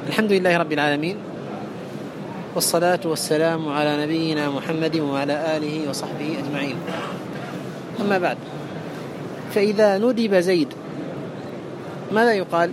الحمد لله رب العالمين، والصلاة والسلام على نبينا محمد وعلى آله وصحبه أجمعين. أما بعد، فإذا ندب زيد ماذا يقال؟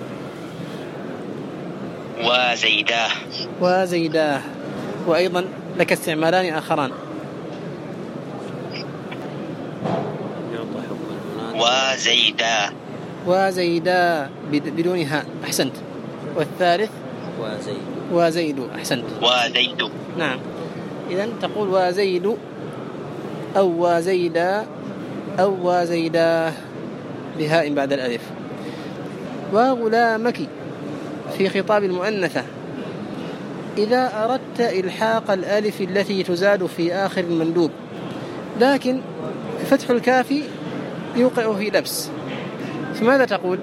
وزيداه. وزيداه. وأيضا لك استعمالان آخران. وزيدا. وزيدا بدون هاء، أحسنت. والثالث وزيد، أحسنت. وزيد. نعم. إذن تقول وزيد أو وزيدا أو وزيدا بهاء بعد الألف. وغلامك في خطاب المؤنثة إذا أردت إلحاق الألف التي تزاد في آخر المندوب، لكن فتح الكاف يوقع في لبس، فماذا تقول؟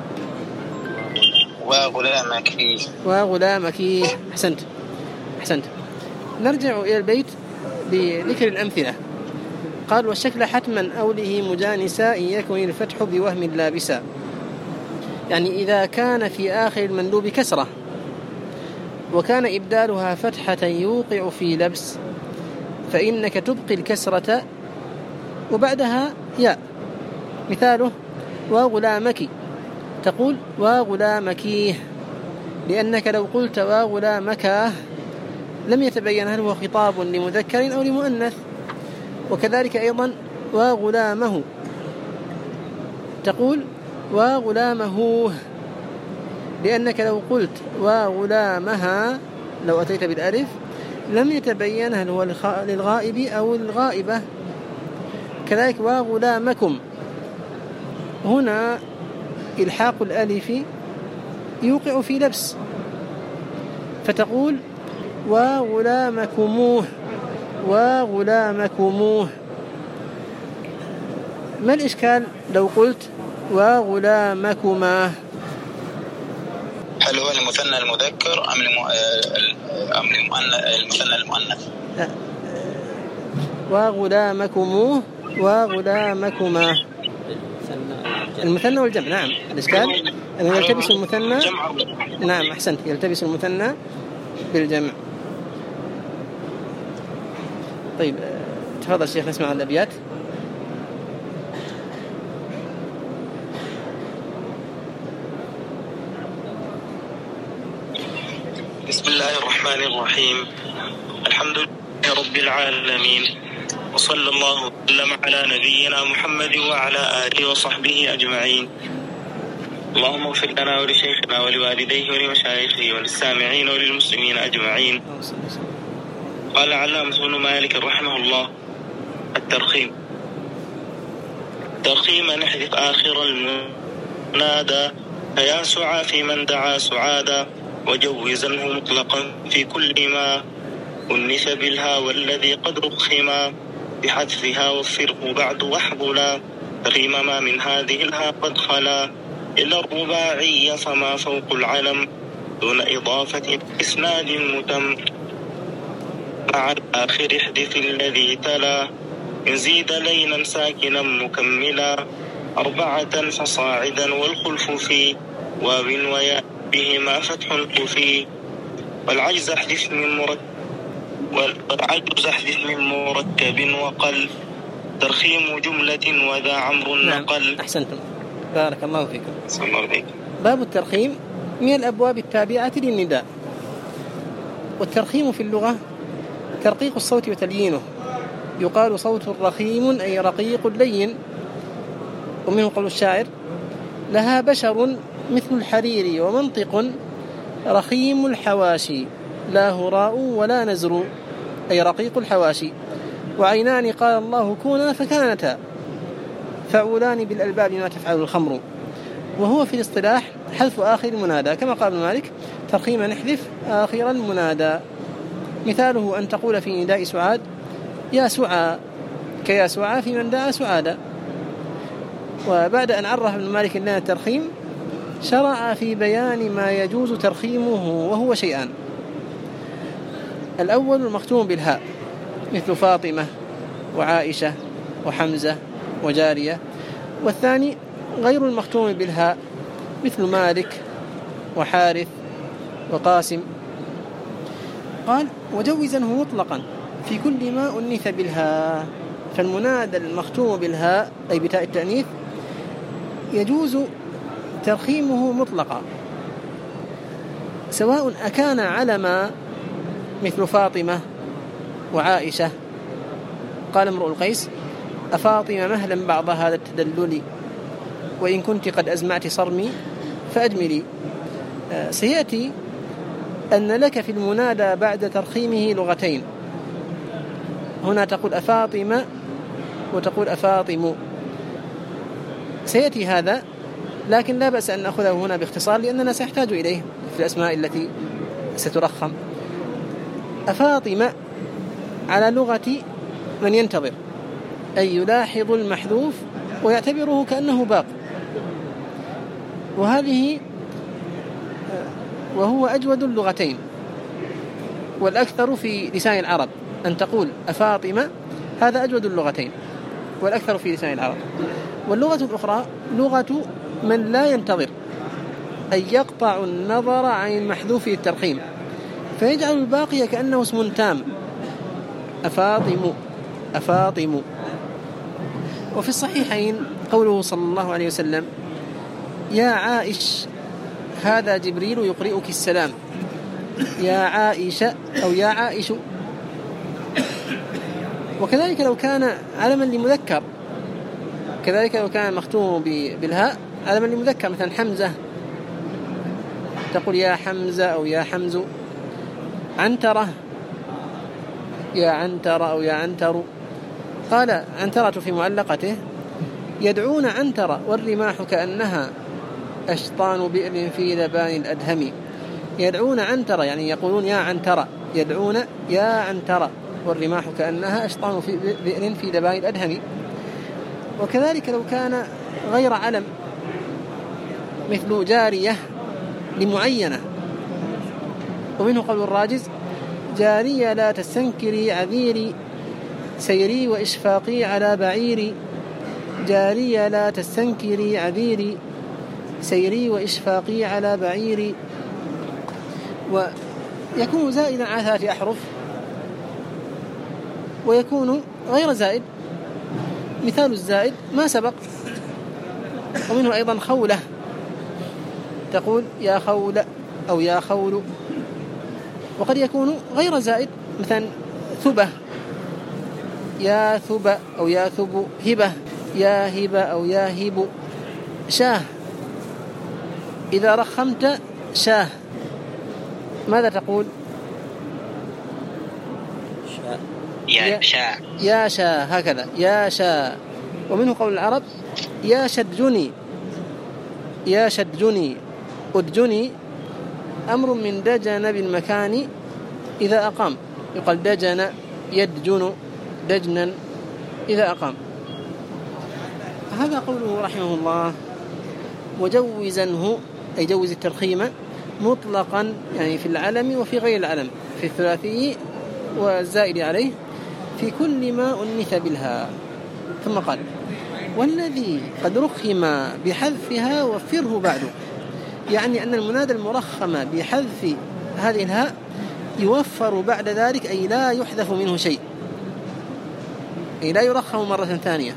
وغلامك. وغلامك، أحسنت. نرجع إلى البيت بذكر الأمثلة. قال والشكل حتما أوله مجانسا إن يكن الفتح بوهم لابسا، يعني إذا كان في آخر المندوب كسرة وكان إبدالها فتحة يوقع في لبس، فإنك تبقي الكسرة وبعدها ياء. مثاله وغلامك، تقول وغلامك، لأنك لو قلت وغلامك لم يتبين هل هو خطاب لمذكر أو لمؤنث. وكذلك أيضا وغلامه، تقول وغلامه، لأنك لو قلت وغلامها لو أتيت بالألف لم يتبين هل هو للغائب أو الغائبة. كذلك وغلامكم، هنا إلحاق الألف يوقع في لبس، فتقول وغلامكموه. وغلامكموه. ما الإشكال لو قلت وغلامكما؟ هل هو المثنى المذكر أم المثنى المؤنث؟ لا. وغلامكموه وغلامكما، المثنى والجمع. نعم، الإشكال أنه يلتبس المثنى. نعم، أحسنت، يلتبس المثنى بالجمع. طيب، تفضل شيخ نسمع الأبيات. بسم الله الرحمن الرحيم. الحمد لله رب العالمين، وصلى الله وسلم على نبينا محمد وعلى آله وصحبه أجمعين. اللهم اغفر لنا ولشيخنا ولوالديه ولمشايخه وللسامعين وللمسلمين أجمعين. قال علامة ابن مالك رحمه الله: الترخيم. ترخيما نحذف آخر المنادى فيا سعى في من دعا سعادا، وجوزنه مطلقا في كل ما أنث بالها والذي قد رخما، بحذفها وفره بعد واحذلا، ترخيم ما من هذه الها قد خلا، إلا الرباعية فما فوق العلم دون إضافة إسناد متم، مع الآخر احذف الذي تلا، إن زيد لينا ساكنا مكملا، 4 فصاعدا والخلف في واو وياء بهما فتح كفي، والعجز احذف من مركب وقل، ترخيم جملة وذا عمرو نقل. نعم، أحسنتم، بارك الله فيكم. الله. باب الترخيم من الأبواب التابعة للنداء. والترخيم في اللغة ترقيق الصوت وتليينه، يقال صوت رخيم أي رقيق لين. ومنه قول الشاعر: لها بشر مثل الحرير ومنطق رخيم الحواشي، لا هراء ولا نزر، أي رقيق الحواشي. وعينان قال الله كونا فكانتا، فعولان بالألباب ما تفعل الخمر. وهو في الاصطلاح حذف آخر المنادى، كما قال ابن مالك: ترخيما نحذف آخر المنادى. مثاله أن تقول في نداء سعاد: يا سعى، كيا سعى في من دعا سعادا. وبعد أن عرف ابن مالك لنا الترخيم شرع في بيان ما يجوز ترخيمه، وهو شيئان: الأول المختوم بالهاء مثل فاطمة وعائشة وحمزة وجارية، والثاني غير المختوم بالهاء مثل مالك وحارث وقاسم. قال وجوزنه مطلقا في كل ما أنث بالهاء، فالمنادى المختوم بالهاء أي بتاء التأنيث يجوز ترخيمه مطلقا، سواء أكان علما مثل فاطمة وعائشة. قال امرؤ القيس أفاطمة مهلا بعض هذا التدلل، وإن كنت قد أزمعت صرمي فأجملي. سيأتي أن لك في المنادى بعد ترخيمه لغتين، هنا تقول أفاطمة وتقول أفاطم، سيأتي هذا، لكن لا بأس أن نأخذه هنا باختصار لأننا سنحتاج إليه في الأسماء التي سترخم. أفاطمة على لغة من ينتظر، أي يلاحظ المحذوف ويعتبره كأنه باق، وهو أجود اللغتين والأكثر في لسان العرب أن تقول أفاطمة، هذا أجود اللغتين والأكثر في لسان العرب. واللغة الأخرى لغة من لا ينتظر، أي يقطع النظر عن المحذوف الترخيم فيجعل الباقي كأنه اسم تام، أفاطم أفاطم. وفي الصحيحين قوله صلى الله عليه وسلم يا عائش هذا جبريل يقرئك السلام، يا عائشة أو يا عائش. وكذلك لو كان علما لمذكر، كذلك لو كان مختوم بالهاء علما لمذكر مثلا حمزة تقول يا حمزة أو يا حمز. عنترة يا عنتر أو يا عنتر. قال عنترة في معلقته يدعون عنترة والرماح كأنها أشطان بئر في لبان الأدهم. يدعون عنترة يعني يقولون يا عنترة، يدعون يا عنترة والرماح كأنها أشطان في بئر في لبان الأدهم. وكذلك لو كان غير علم مثل جارية لمعينة، ومنه قول الراجز جارية لا تستنكري عذيري سيري وإشفاقي على بعيري، جارية لا تستنكري عذيري سيري وإشفاقي على بعيري. ويكون زائدا على 3 أحرف ويكون غير زائد، مثال الزائد ما سبق. ومنه أيضا خولة تقول يا خولة أو يا خول. وقد يكون غير زائد مثلا ثبة يا ثبة أو يا ثب. هبة يا هبة أو يا هب. شاه إذا رخمت شاه ماذا تقول؟ يا شاء يا شاء، هكذا يا شاء. ومنه قول العرب يا شدجني، يا شدجني. أدجني أمر من دجن بالمكان إذا أقام، يقال دجن يدجن دجنا إذا أقام. هذا قوله رحمه الله وجوزنه أي جوز الترخيم مطلقا، يعني في العلم وفي غير العلم، في الثلاثي والزائد عليه، في كل ما أنث بالها. ثم قال والذي قد رخم بحذفها وفره بعده، يعني أن المنادى المرخم بحذف هذه الهاء يوفر بعد ذلك، أي لا يحذف منه شيء، أي لا يرخم مرة ثانية.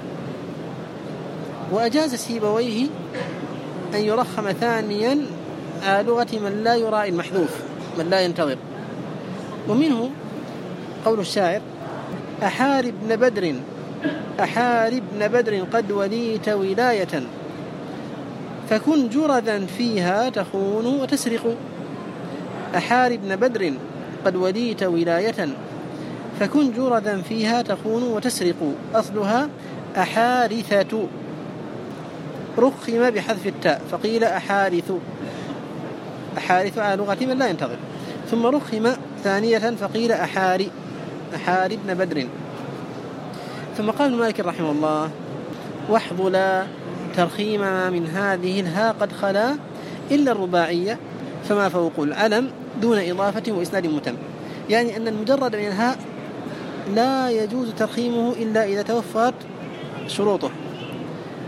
وأجاز سيبويه أن يرخم ثانيا على لغة من لا يراعي المحذوف، من لا ينتظر. ومنه قول الشاعر أحارب بن بدر، أحارب بن بدر قد وليت ولاية فكن جرذا فيها تخون وتسرق. أحارب بن بدر قد وليت ولاية فكن جرذا فيها تخون وتسرق. أصلها أحارثة، رخم بحذف التاء فقيل أحارث، أحارث على لغة من لا ينتظر. ثم رخم ثانية فقيل أحاري، أحاري بن بدر. ثم قال مالك رحمه الله واحظلا ترخيم من هذه الها قد خلا إلا الرباعية فما فوق العلم دون إضافة وإسناد متم، يعني أن المجرد من الهاء لا يجوز ترخيمه إلا إذا توفرت شروطه.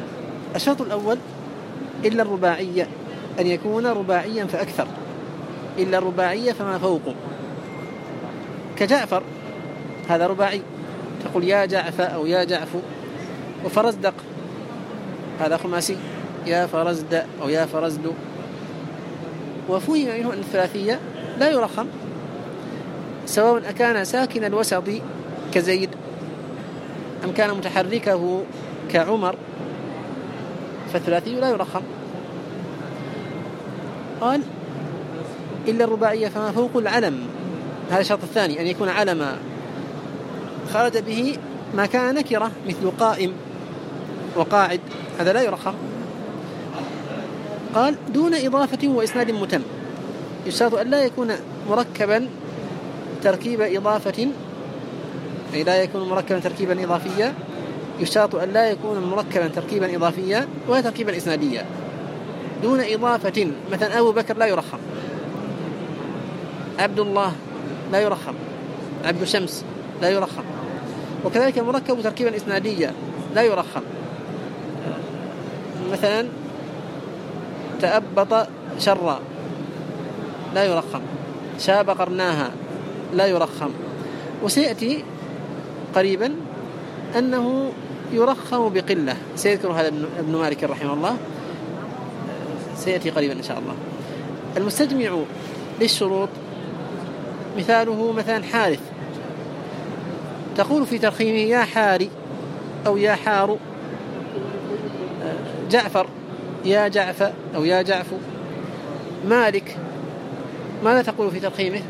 الشرط الأول إلا الرباعية، أن يكون رباعيا فأكثر، إلا الرباعية فما فوق، كجعفر هذا رباعي، تقول يا جعفة أو يا جعف. وفرزدق هذا خماسي، يا فرزد أو يا فرزد. وفهم منه أن الثلاثية لا يرخم، سواء أكان ساكن الوسط كزيد أم كان متحركه كعمر، فالثلاثي لا يرخم. قال إلا الرباعية فما فوق العلم، هذا الشرط الثاني، أن يكون علما خرج به ما كان نكرة مثل قائم وقاعد، هذا لا يرخم. قال دون إضافة وإسناد متم، يشترط أن لا يكون مركبا تركيب إضافة، أي لا يكون مركبا تركيبا إضافيا، يشترط أن لا يكون مركبا تركيبا إضافيا ولا تركيبا إسناديا. دون إضافة، مثلا أبو بكر لا يرخم، عبد الله لا يرخم، عبد شمس لا يرخم. وكذلك مركب تركيبا إسناديا لا يرخم، مثلا تأبط شرا لا يرخم، شاب قرناها لا يرخم. وسيأتي قريبا أنه يرخم بقلة، سيذكر هذا ابن مالك رحمه الله، سيأتي قريبا إن شاء الله. المستجمع للشروط مثاله مثلا حارث، تقول في ترخيمه يا حاري أو يا حار. جعفر يا جعفة أو يا جعف. مالك ماذا تقول في ترخيمه؟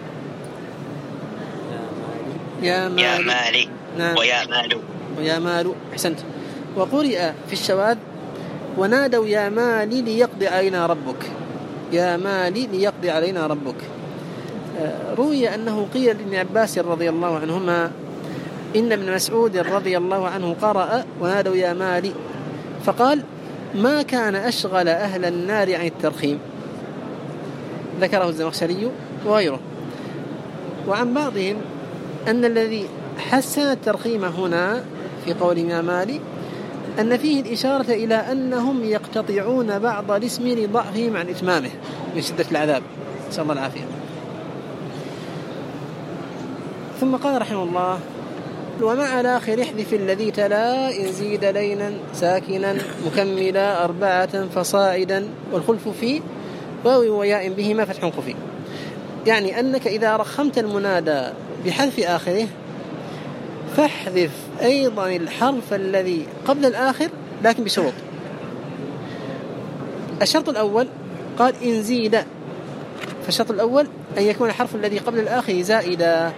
يا مالي نعم. ويا مال أحسنت. وقرئ في الشواذ ونادوا يا مالي ليقضي علينا ربك، يا مالي ليقضي علينا ربك. روي أنه قيل لابن عباس رضي الله عنهما إن ابن مسعود رضي الله عنه قرأ ونادوا يا مالي، فقال ما كان أشغل أهل النار عن الترخيم، ذكره الزمخشري وغيره. وعن بعضهم أن الذي حسن الترخيم هنا في قول يا مالي أن فيه الإشارة إلى أنهم يقتطعون بعض الاسم لضعفهم عن إتمامه من شدة العذاب، نسأل الله العافية. ثم قال رحمه الله ومع الآخر احذف الذي تلا إن زيد لينا ساكنا مكملا 4 فصاعدا، والخلف في واو وياء بهما فتح خفي. يعني أنك إذا رخمت المنادى بحذف آخره فاحذف أيضا الحرف الذي قبل الآخر، لكن بشروط. الشرط الأول قال إن زيد، فالشرط الأول أن يكون الحرف الذي قبل الآخر زائدا،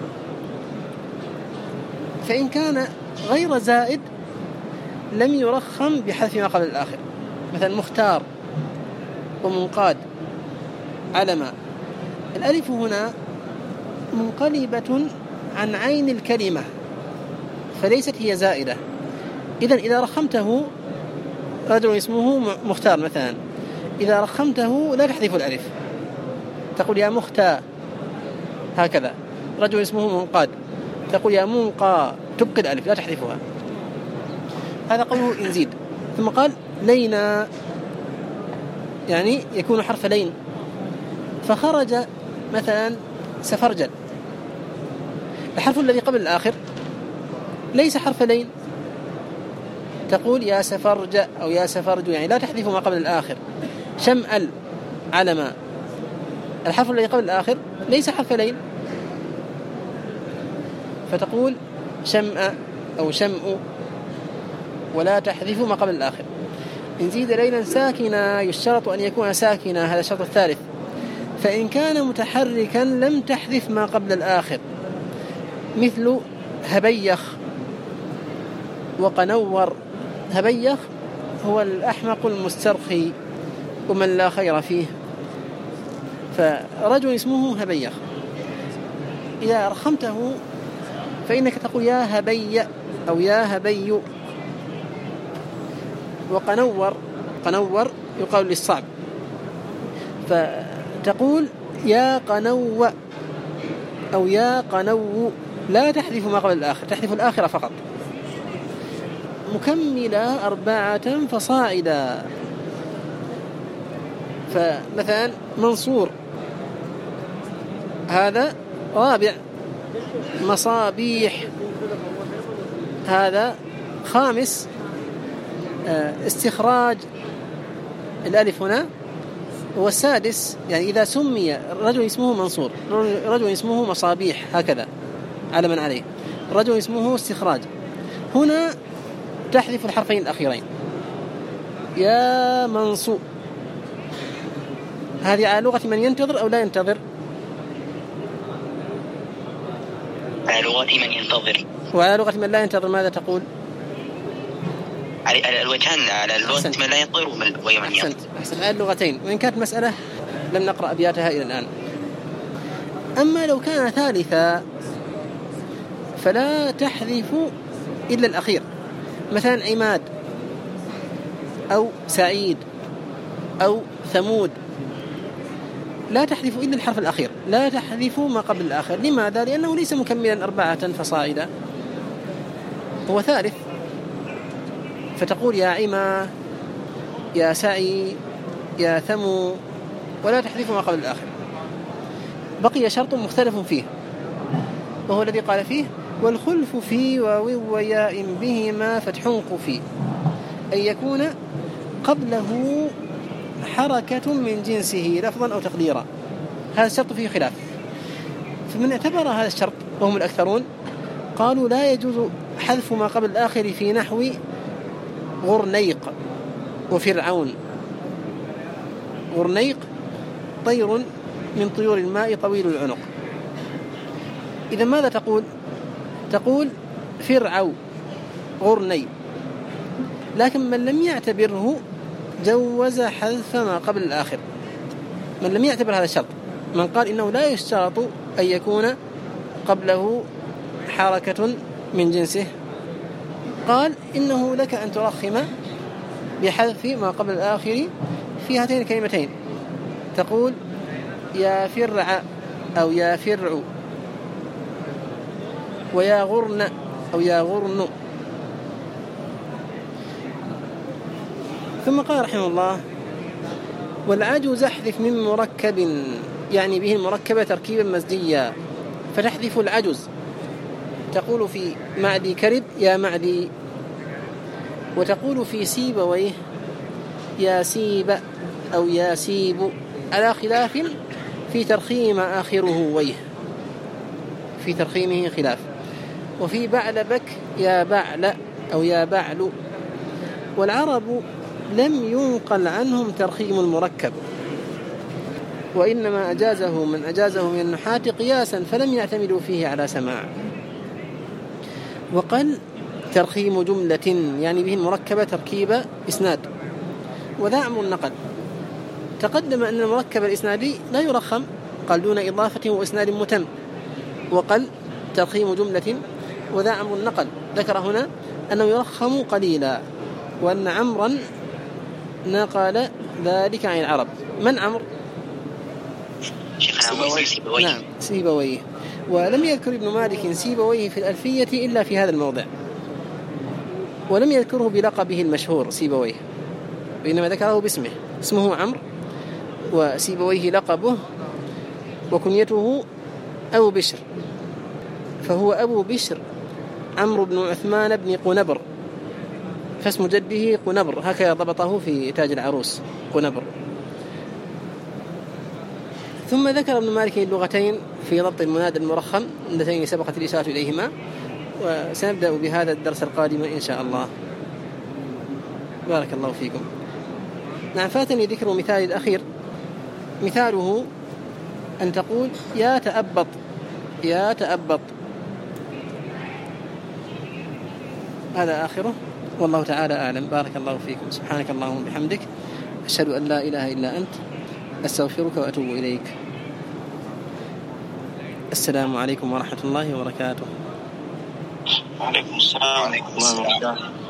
فإن كان غير زائد لم يرخم بحذف ما قبل الآخر، مثلا مختار ومنقاد علما. الألف هنا منقلبة عن عين الكلمة فليست هي زائدة، إذن إذا رخمته رجل اسمه مختار مثلا، إذا رخمته لا تحذف الألف، تقول يا مختار، هكذا. رجل اسمه منقاد تقول يا منقى، تبقي الألف لا تحذفها. هذا قوله إن زيد. ثم قال لينا، يعني يكون حرف لين، فخرج مثلا سفرجل، الحرف الذي قبل الآخر ليس حرف لين، تقول يا سفرج أو يا سفرج، يعني لا تحذف ما قبل الآخر. شمأل علما، الحرف الذي قبل الآخر ليس حرف لين، فتقول شمأ أو شمء ولا تحذف ما قبل الآخر. إن زيد ليلا ساكنا يشترط أن يكون ساكنا، هذا الشرط الثالث. فإن كان متحركا لم تحذف ما قبل الآخر، مثل هبيخ وقنور. هبيخ هو الأحمق المسترخي ومن لا خير فيه، فرجل اسمه هبيخ، إذا رخمته فإنك تقول يا هبي أو يا هبي. وقنور، قنور يقال للصعب، فتقول يا قنو أو يا قنو، لا تحذف ما قبل الآخر، تحذف الآخر فقط. مكملة 4 فصاعدا، فمثلا منصور هذا رابع. مصابيح هذا خامس. استخراج الألف هنا. والسادس يعني إذا سمي رجل اسمه منصور، رجل اسمه مصابيح هكذا على من عليه، رجل اسمه استخراج، هنا تحذف الحرفين الأخيرين يا منصور. هذه على لغة من ينتظر أو لا ينتظر؟ على لغة من ينتظر. وعلى لغة من لا ينتظر ماذا تقول؟ على الوجهان، على لغة من لا ينتظر ومن ينتظر. أحسن على اللغتين، وإن كانت مسألة لم نقرأ أبياتها إلى الآن. أما لو كان ثالثا فلا تحذف إلا الأخير، مثلا عماد أو سعيد أو ثمود، لا تحذف إلا الحرف الأخير، لا تحذف ما قبل الآخر. لماذا؟ لأنه ليس مكملا 4 فصاعدا، هو ثالث. فتقول يا عما، يا سعي، يا ثمو، ولا تحذف ما قبل الآخر. بقي شرط مختلف فيه، وهو الذي قال فيه والخلف في واو وياء بهما فتح قفي، أن يكون قبله حركة من جنسه لفظا أو تقديرا. هذا الشرط فيه خلاف، فمن اعتبر هذا الشرط وهم الأكثرون قالوا لا يجوز حذف ما قبل الآخر في نحو غرنيق وفرعون. غرنيق طير من طيور الماء طويل العنق. إذا ماذا تقول؟ تقول فرعو غرني، لكن من لم يعتبره جوز حذف ما قبل الآخر. من لم يعتبر هذا الشرط، من قال إنه لا يشترط أن يكون قبله حركة من جنسه، قال إنه لك أن ترخم بحذف ما قبل الآخر في هاتين الكلمتين. تقول يا فرع أو يا فرع، ويا غرن أو يا غرن. ثم قال رحمه الله والعجوز احذف من مركب، يعني به المركبة تركيبا مزجيا، فتحذف العجز. تقول في معدي كرب يا معدي، وتقول في سيبويه يا سيب أو يا سيب، على خلاف في ترخيم آخره ويه، في ترخيمه خلاف. وفي بعلبك يا بعل أو يا بعل. والعرب لم ينقل عنهم ترخيم المركب، وإنما أجازه من أجازه من النحاة قياسا، فلم يعتمدوا فيه على سماع. وقال ترخيم جملة يعني به المركبة تركيب إسناد، وذا أمر النقل. تقدم أن المركب الإسنادي لا يرخم، قال دون إضافة وإسناد متم. وقال ترخيم جملة وذا أمر النقل، ذكر هنا أنه يرخم قليلا، وأن عمرا نقل ذلك عن العرب. من عمر؟ سيبويه. نعم سيبويه. ولم يذكر ابن مالك سيبويه في الألفية إلا في هذا الموضع، ولم يذكره بلقبه المشهور سيبويه، وإنما ذكره باسمه، اسمه عمرو، وسيبويه لقبه، وكنيته أبو بشر، فهو أبو بشر عمرو بن عثمان بن قنبر، فاسم جده قنبر، هكذا ضبطه في تاج العروس قنبر. ثم ذكر ابن مالك اللغتين في ضبط المنادى المرخم اللتين سبقت الإشارة إليهما، وسنبدأ بهذا الدرس القادم إن شاء الله. بارك الله فيكم. نعم، فاتني ذكر مثال الأخير، مثاله أن تقول يا تأبط، يا تأبط. هذا آخره، والله تعالى أعلم. بارك الله فيكم. سبحانك اللهم وبحمدك، أشهد أن لا إله إلا أنت، أستغفرك وأتوب إليك. السلام عليكم ورحمة الله وبركاته. وعليكم السلام ورحمة الله وبركاته.